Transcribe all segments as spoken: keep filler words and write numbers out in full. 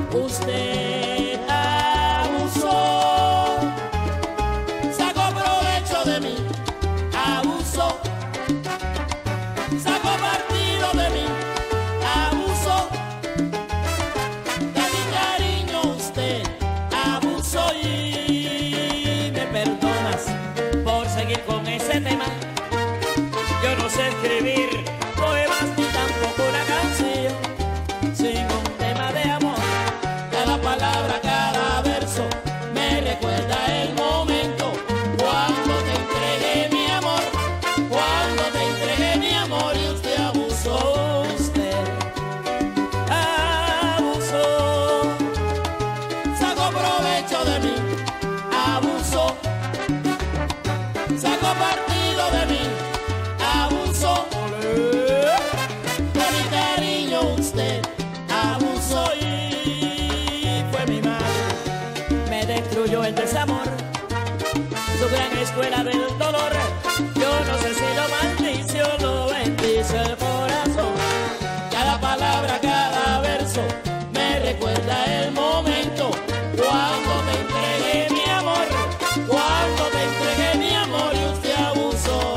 Usted abusó, sacó provecho de mí, abusó, sacó partido de mí, abusó, de mi cariño usted abusó y me perdonas por seguir con ese tema. Yo no sé escribir poemas ni tampoco una canción sin un tema de amor. Cada palabra, cada verso me recuerda el momento cuando te entregué mi amor, cuando te entregué mi amor y usted abusó, usted abusó, sacó provecho de mí, abusó, sacó partido de mí, abusó, de mi cariño usted abusó y fue mi mal, me destruyó el desamor, su gran escuela del dolor. Yo no sé si lo maldice o lo bendice el corazón. Cada palabra, cada verso me recuerda el momento cuando te entregué mi amor, cuando te entregué mi amor y usted abusó.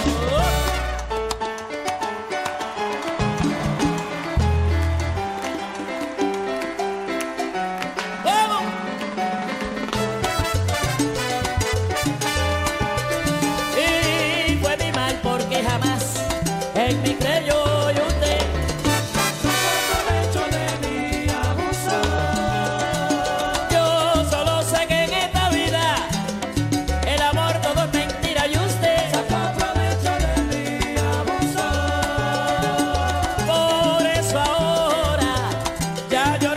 Él me creyó y usted sacó provecho de mí, abusó. Yo solo sé que en esta vida el amor todo es mentira y usted sacó provecho de mí, abusó. Por eso ahora ya yo